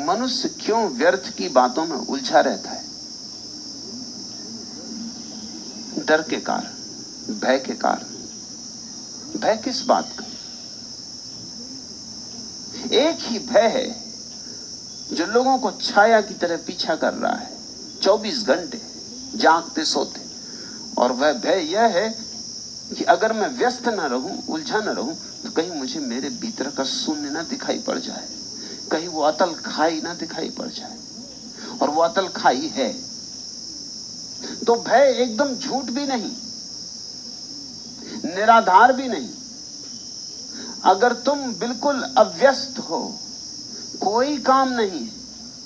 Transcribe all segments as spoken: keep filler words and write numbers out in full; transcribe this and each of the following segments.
मनुष्य क्यों व्यर्थ की बातों में उलझा रहता है? डर के कारण, भय के कारण। भय किस बात का? एक ही भय है जो लोगों को छाया की तरह पीछा कर रहा है चौबीस घंटे जागते सोते, और वह भय यह है कि अगर मैं व्यस्त न रहूं, उलझा न रहूं, तो कहीं मुझे मेरे भीतर का शून्य ना दिखाई पड़ जाए, कहीं वो अतल खाई ना दिखाई पड़ जाए। और वो अतल खाई है। तो भय एकदम झूठ भी नहीं, निराधार भी नहीं। अगर तुम बिल्कुल अव्यस्त हो, कोई काम नहीं है,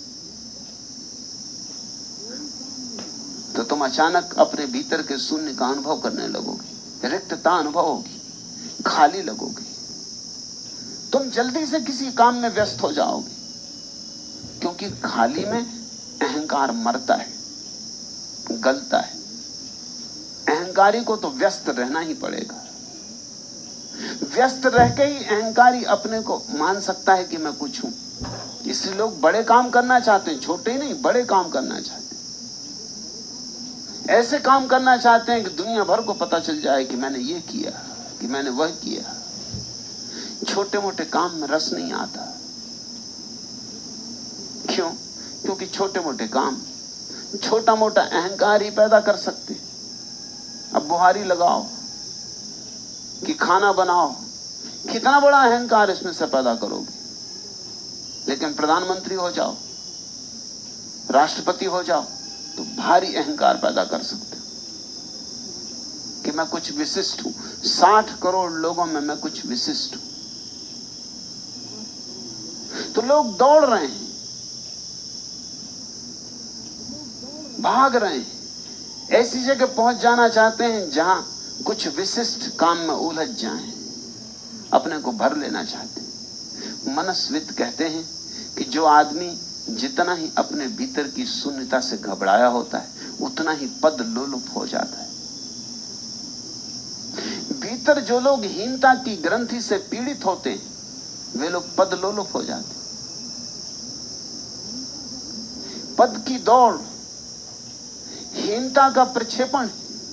तो तुम अचानक अपने भीतर के शून्य का अनुभव करने लगोगे, रिक्तता अनुभव होगी, खाली लगोगे। तुम जल्दी से किसी काम में व्यस्त हो जाओगे, क्योंकि खाली में अहंकार मरता है, गलता है। अहंकारी को तो व्यस्त रहना ही पड़ेगा। व्यस्त रह के ही अहंकारी अपने को मान सकता है कि मैं कुछ हूं। इसलिए लोग बड़े काम करना चाहते हैं, छोटे ही नहीं, बड़े काम करना चाहते हैं। ऐसे काम करना चाहते हैं कि दुनिया भर को पता चल जाए कि मैंने ये किया, कि मैंने वह किया। छोटे मोटे काम में रस नहीं आता। क्यों? क्योंकि छोटे मोटे काम छोटा मोटा अहंकार ही पैदा कर सकते। अब बुहारी लगाओ कि खाना बनाओ, कितना बड़ा अहंकार इसमें से पैदा करोगे। लेकिन प्रधानमंत्री हो जाओ, राष्ट्रपति हो जाओ, तो भारी अहंकार पैदा कर सकते हो कि मैं कुछ विशिष्ट हूं। साठ करोड़ लोगों में मैं कुछ विशिष्ट हूं। तो लोग दौड़ रहे हैं, भाग रहे हैं, ऐसी जगह पहुंच जाना चाहते हैं जहां कुछ विशिष्ट काम में उलझ जाएं, अपने को भर लेना चाहते हैं। मनस्विद कहते हैं कि जो आदमी जितना ही अपने भीतर की शून्यता से घबराया होता है, उतना ही पद लोलुप हो जाता है। भीतर जो लोग हीनता की ग्रंथि से पीड़ित होते हैं, वे लोग पद लोलुप हो जाते हैं। पद की दौड़ हीनता का प्रक्षेपण।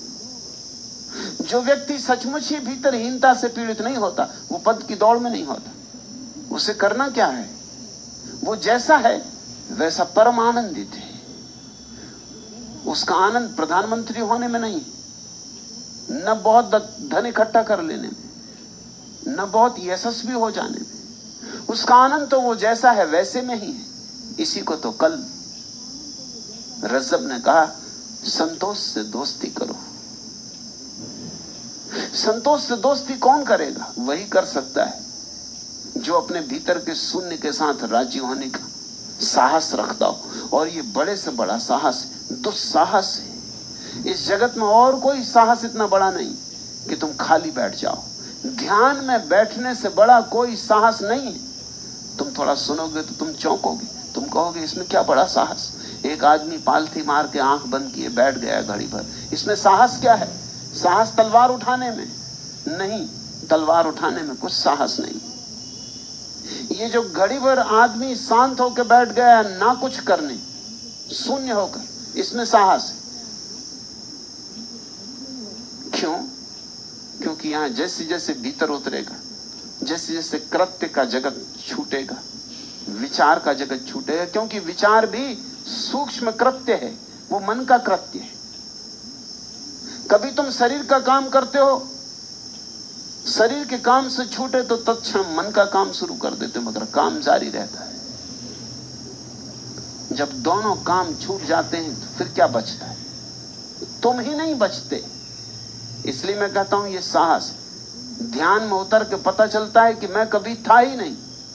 जो व्यक्ति सचमुच ही भीतर हीनता से पीड़ित नहीं होता, वो पद की दौड़ में नहीं होता। उसे करना क्या है? वो जैसा है वैसा परम आनंदित है। उसका आनंद प्रधानमंत्री होने में नहीं, न बहुत धन इकट्ठा कर लेने में, न बहुत यशस्वी हो जाने में। उसका आनंद तो वो जैसा है वैसे में ही है। इसी को तो कल रजब ने कहा, संतोष से दोस्ती करो। संतोष से दोस्ती कौन करेगा? वही कर सकता है जो अपने भीतर के शून्य के साथ राजी होने का साहस रखता हो। और ये बड़े से बड़ा साहस दुस्साहस है। इस जगत में और कोई साहस इतना बड़ा नहीं कि तुम खाली बैठ जाओ। ध्यान में बैठने से बड़ा कोई साहस नहीं है। तुम थोड़ा सुनोगे तो तुम चौंकोगे, तुम कहोगे इसमें क्या बड़ा साहस। एक आदमी पालथी मार के आंख बंद किए बैठ गया घड़ी भर, इसमें साहस क्या है? साहस तलवार उठाने में नहीं, तलवार उठाने में कुछ साहस नहीं। ये जो घड़ी भर आदमी शांत होकर बैठ गया ना कुछ करने, शून्य होकर, इसमें साहस है। क्यों? क्योंकि यहां जैसे जैसे भीतर उतरेगा, जैसे जैसे कृत्य का जगत छूटेगा, विचार का जगत छूटेगा। क्योंकि विचार भी सूक्ष्म कृत्य है, वो मन का कृत्य है। कभी तुम शरीर का काम करते हो, शरीर के काम से छूटे तो तत्क्षण मन का काम शुरू कर देते, मगर काम जारी रहता है। जब दोनों काम छूट जाते हैं तो फिर क्या बचता है? तुम ही नहीं बचते। इसलिए मैं कहता हूं ये साहस। ध्यान में उतर के पता चलता है कि मैं कभी था ही नहीं,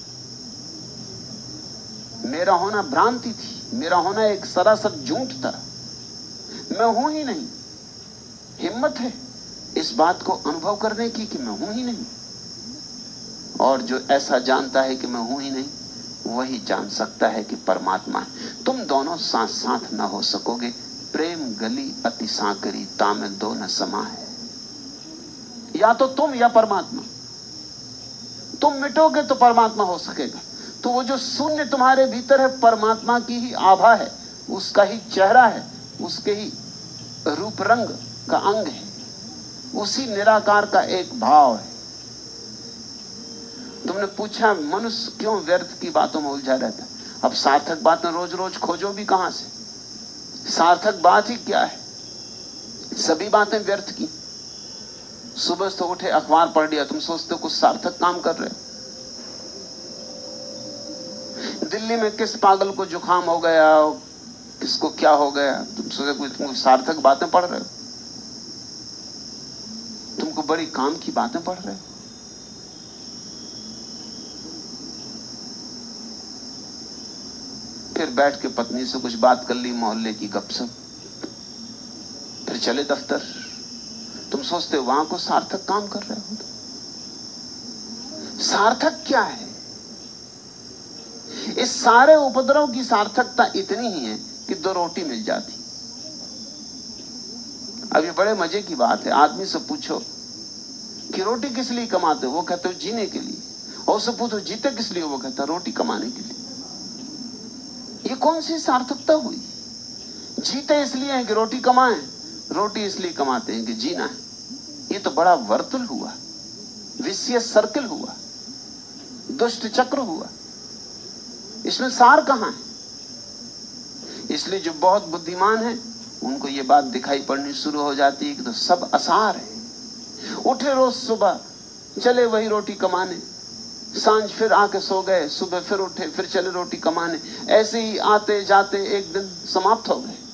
मेरा होना भ्रांति थी, मेरा होना एक सरासर झूठ था, मैं हूं ही नहीं। हिम्मत है इस बात को अनुभव करने की कि मैं हूं ही नहीं। और जो ऐसा जानता है कि मैं हूं ही नहीं, वही जान सकता है कि परमात्मा है। तुम दोनों साथ साथ न हो सकोगे। प्रेम गली अति सांकरी, तामे दो न समा है। या तो तुम या परमात्मा। तुम मिटोगे तो परमात्मा हो सकेगा, तो वो जो शून्य तुम्हारे भीतर है परमात्मा की ही आभा है, उसका ही चेहरा है, उसके ही रूप रंग का अंग है, उसी निराकार का एक भाव है। तुमने पूछा मनुष्य क्यों व्यर्थ की बातों में उलझा रहता है? अब सार्थक बातें रोज रोज खोजो भी कहां से? सार्थक बात ही क्या है? सभी बातें व्यर्थ की। सुबह से उठे अखबार पढ़ लिया, तुम सोचते हो कुछ सार्थक काम कर रहे हो। दिल्ली में किस पागल को जुकाम हो गया, किसको क्या हो गया, तुम सोचे कुछ तुम सार्थक बातें पढ़ रहे हो? तुमको बड़ी काम की बातें पढ़ रहे हो। फिर बैठ के पत्नी से कुछ बात कर ली, मोहल्ले की गपशप, फिर चले दफ्तर। तुम सोचते हो वहां को सार्थक काम कर रहे हो। सार्थक क्या है? इस सारे उपद्रव की सार्थकता इतनी ही है कि दो रोटी मिल जाती। अब ये बड़े मजे की बात है, आदमी से पूछो कि रोटी किस लिए कमाते हो, वो कहते हो जीने के लिए। और उससे पूछो जीते किस लिए, वो कहता रोटी कमाने के लिए। ये कौन सी सार्थकता हुई? जीते इसलिए हैं कि रोटी कमाएं, रोटी इसलिए कमाते हैं कि जीना है। ये तो बड़ा वर्तुल हुआ, विशियस सर्किल हुआ, दुष्ट चक्र हुआ। इसमें सार कहां है? इसलिए जो बहुत बुद्धिमान है उनको ये बात दिखाई पड़नी शुरू हो जाती है कि तो सब असार है। उठे रोज सुबह, चले वही रोटी कमाने, सांझ फिर आके सो गए, सुबह फिर उठे, फिर चले रोटी कमाने। ऐसे ही आते जाते एक दिन समाप्त हो गए।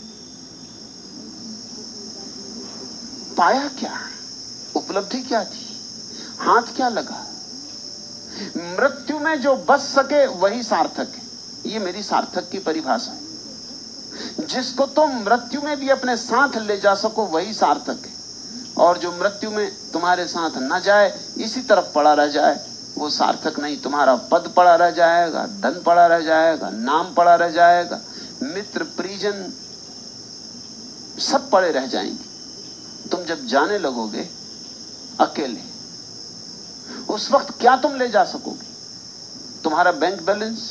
पाया क्या? उपलब्धि क्या थी? हाथ क्या लगा? मृत्यु में जो बच सके वही सार्थक है। ये मेरी सार्थक की परिभाषा है। जिसको तुम मृत्यु में भी अपने साथ ले जा सको वही सार्थक है। और जो मृत्यु में तुम्हारे साथ न जाए, इसी तरफ पड़ा रह जाए, वो सार्थक नहीं। तुम्हारा पद पड़ा रह जाएगा, धन पड़ा रह जाएगा, नाम पड़ा रह जाएगा, मित्र परिजन सब पड़े रह जाएंगे। तुम जब जाने लगोगे अकेले, उस वक्त क्या तुम ले जा सकोगे? तुम्हारा बैंक बैलेंस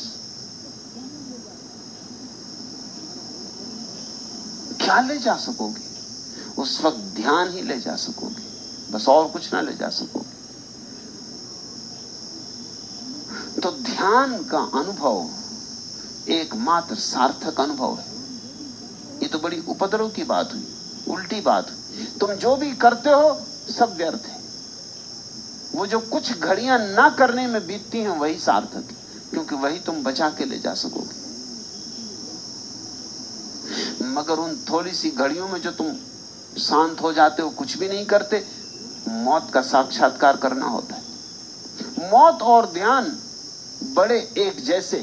क्या ले जा सकोगे? उस वक्त ध्यान ही ले जा सकोगे, बस और कुछ ना ले जा सकोगे। तो ध्यान का अनुभव एकमात्र सार्थक अनुभव है। ये तो बड़ी उपद्रव की बात हुई, उल्टी बात हुई। तुम जो भी करते हो सब व्यर्थ है। वो जो कुछ घड़ियां ना करने में बीतती हैं वही सार्थक है, क्योंकि वही तुम बचा के ले जा सकोगे। मगर उन थोड़ी सी घड़ियों में जो तुम शांत हो जाते हो, कुछ भी नहीं करते, मौत का साक्षात्कार करना होता है। मौत और ध्यान बड़े एक जैसे।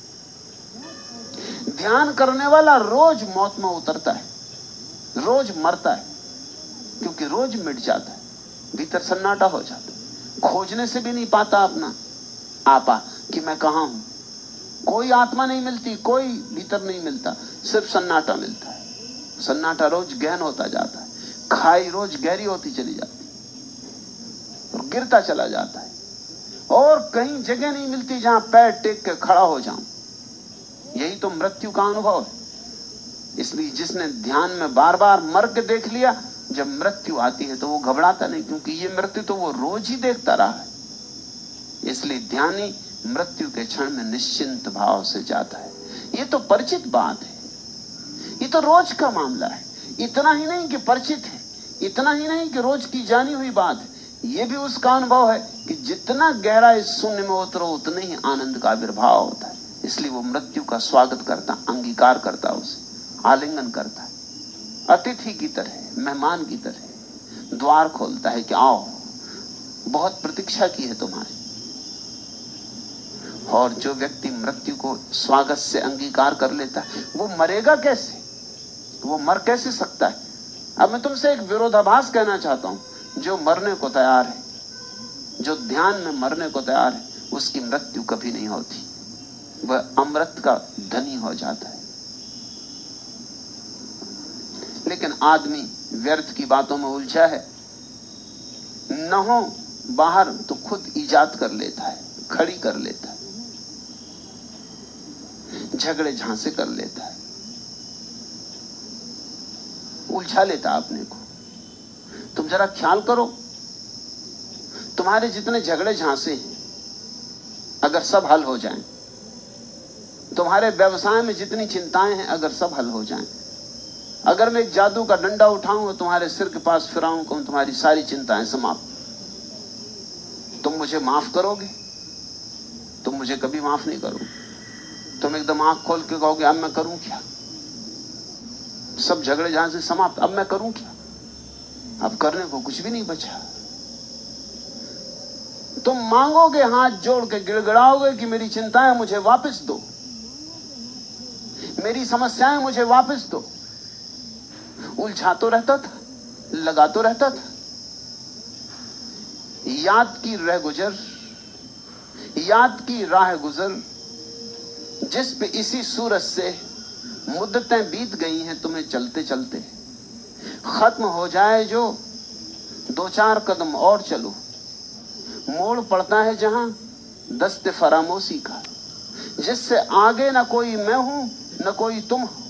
ध्यान करने वाला रोज मौत में उतरता है, रोज मरता है, क्योंकि रोज मिट जाता है, भीतर सन्नाटा हो जाता है। खोजने से भी नहीं पाता अपना आपा कि मैं कहां हूं। कोई आत्मा नहीं मिलती, कोई भीतर नहीं मिलता, सिर्फ सन्नाटा मिलता है। सन्नाटा रोज गहन होता जाता है, खाई रोज गहरी होती चली जाती और गिरता चला जाता है। और कहीं जगह नहीं मिलती जहां पैर टेक के खड़ा हो जाऊं। यही तो मृत्यु का अनुभव है। इसलिए जिसने ध्यान में बार बार मर के देख लिया, जब मृत्यु आती है तो वो घबराता नहीं, क्योंकि ये मृत्यु तो वो रोज ही देखता रहा है। इसलिए ध्यानी मृत्यु के क्षण में निश्चिंत भाव से जाता है। ये तो परिचित बात है, ये तो रोज का मामला है। इतना ही नहीं कि परिचित है, इतना ही नहीं कि रोज की जानी हुई बात है, ये भी उसका अनुभव है कि जितना गहरा इस शून्य में उतरो उतने ही आनंद का आविर्भाव होता है। इसलिए वो मृत्यु का स्वागत करता, अंगीकार करता, उसे आलिंगन करता है। अतिथि की तरह, मेहमान की तरह द्वार खोलता है कि आओ, बहुत प्रतीक्षा की है तुम्हारी। और जो व्यक्ति मृत्यु को स्वागत से अंगीकार कर लेता है, वो मरेगा कैसे? वो मर कैसे सकता है? अब मैं तुमसे एक विरोधाभास कहना चाहता हूं। जो मरने को तैयार है, जो ध्यान में मरने को तैयार है, उसकी मृत्यु कभी नहीं होती। वह अमृत का धनी हो जाता है। लेकिन आदमी व्यर्थ की बातों में उलझा है। न हो बाहर तो खुद इजाद कर लेता है, खड़ी कर लेता है। झगड़े झांसे कर लेता है, उलझा लेता अपने को। तुम जरा ख्याल करो, तुम्हारे जितने झगड़े झांसे हैं अगर सब हल हो जाएं, तुम्हारे व्यवसाय में जितनी चिंताएं हैं अगर सब हल हो जाएं, अगर मैं एक जादू का डंडा उठाऊं और तुम्हारे सिर के पास फिराऊं कहूं तुम्हारी सारी चिंताएं समाप्त, तुम मुझे माफ करोगे? तुम मुझे कभी माफ नहीं करोगे। तुम एकदम आंख खोल के कहोगे अब मैं करूं क्या, सब झगड़े जहां से समाप्त, अब मैं करूं क्या, अब करने को कुछ भी नहीं बचा। तुम मांगोगे, हाथ जोड़ के गिड़गिड़ाओगे कि मेरी चिंताएं मुझे वापस दो, मेरी समस्याएं मुझे वापस दो। उलझा तो रहता था, लगा तो रहता था। याद की रह गुजर, याद की राह गुजर, जिस पे इसी सूरज से मुद्दतें बीत गई हैं तुम्हें चलते चलते, खत्म हो जाए जो दो चार कदम और चलो। मोड़ पड़ता है जहां दस्ते फरामोशी का, जिससे आगे न कोई मैं हूं न कोई तुम हो।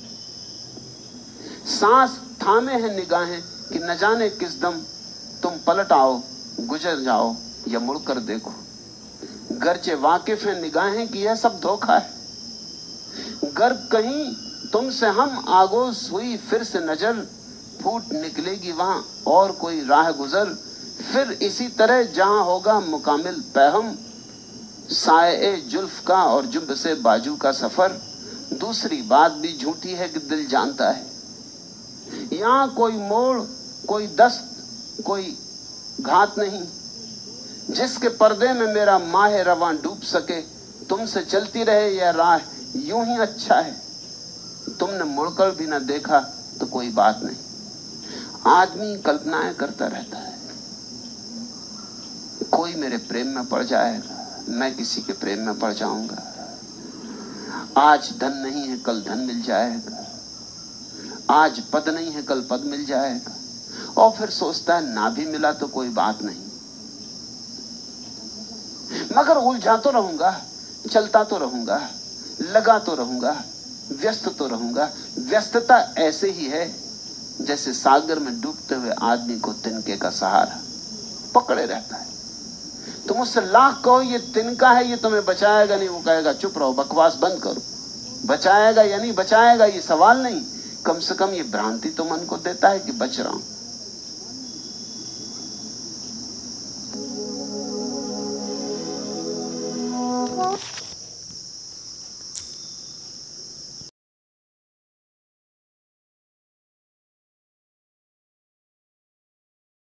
सांस थामे हैं निगाहें कि न जाने किस दम तुम पलट आओ, गुजर जाओ या मुड़कर देखो। गर्चे वाकिफ है निगाहें कि यह सब धोखा है, गर कहीं तुमसे हम आगोश हुई फिर से नजर, फूट निकलेगी वहां और कोई राह गुजर। फिर इसी तरह जहां होगा मुकामिल पैहम, साए जुल्फ का और जुब से बाजू का सफर। दूसरी बात भी झूठी है कि दिल जानता है, यहां कोई मोड़, कोई दस्त, कोई घात नहीं, जिसके पर्दे में मेरा माह रवां डूब सके। तुमसे चलती रहे यह राह यूं ही अच्छा है, तुमने मुड़कर भी न देखा तो कोई बात नहीं। आदमी कल्पनाएं करता रहता है, कोई मेरे प्रेम में पड़ जाएगा, मैं किसी के प्रेम में पड़ जाऊंगा, आज धन नहीं है कल धन मिल जाएगा, आज पद नहीं है कल पद मिल जाएगा, और फिर सोचता है ना भी मिला तो कोई बात नहीं, मगर उलझा तो रहूंगा, चलता तो रहूंगा, लगा तो रहूंगा, व्यस्त तो रहूंगा। व्यस्तता ऐसे ही है जैसे सागर में डूबते हुए आदमी को तिनके का सहारा पकड़े रहता है। तुम उससे लाख कहो ये तिनका है, ये तुम्हें बचाएगा नहीं, वो कहेगा चुप रहो, बकवास बंद करो। बचाएगा या नहीं बचाएगा ये सवाल नहीं, कम से कम ये भ्रांति तो मन को देता है कि बच रहा हूं।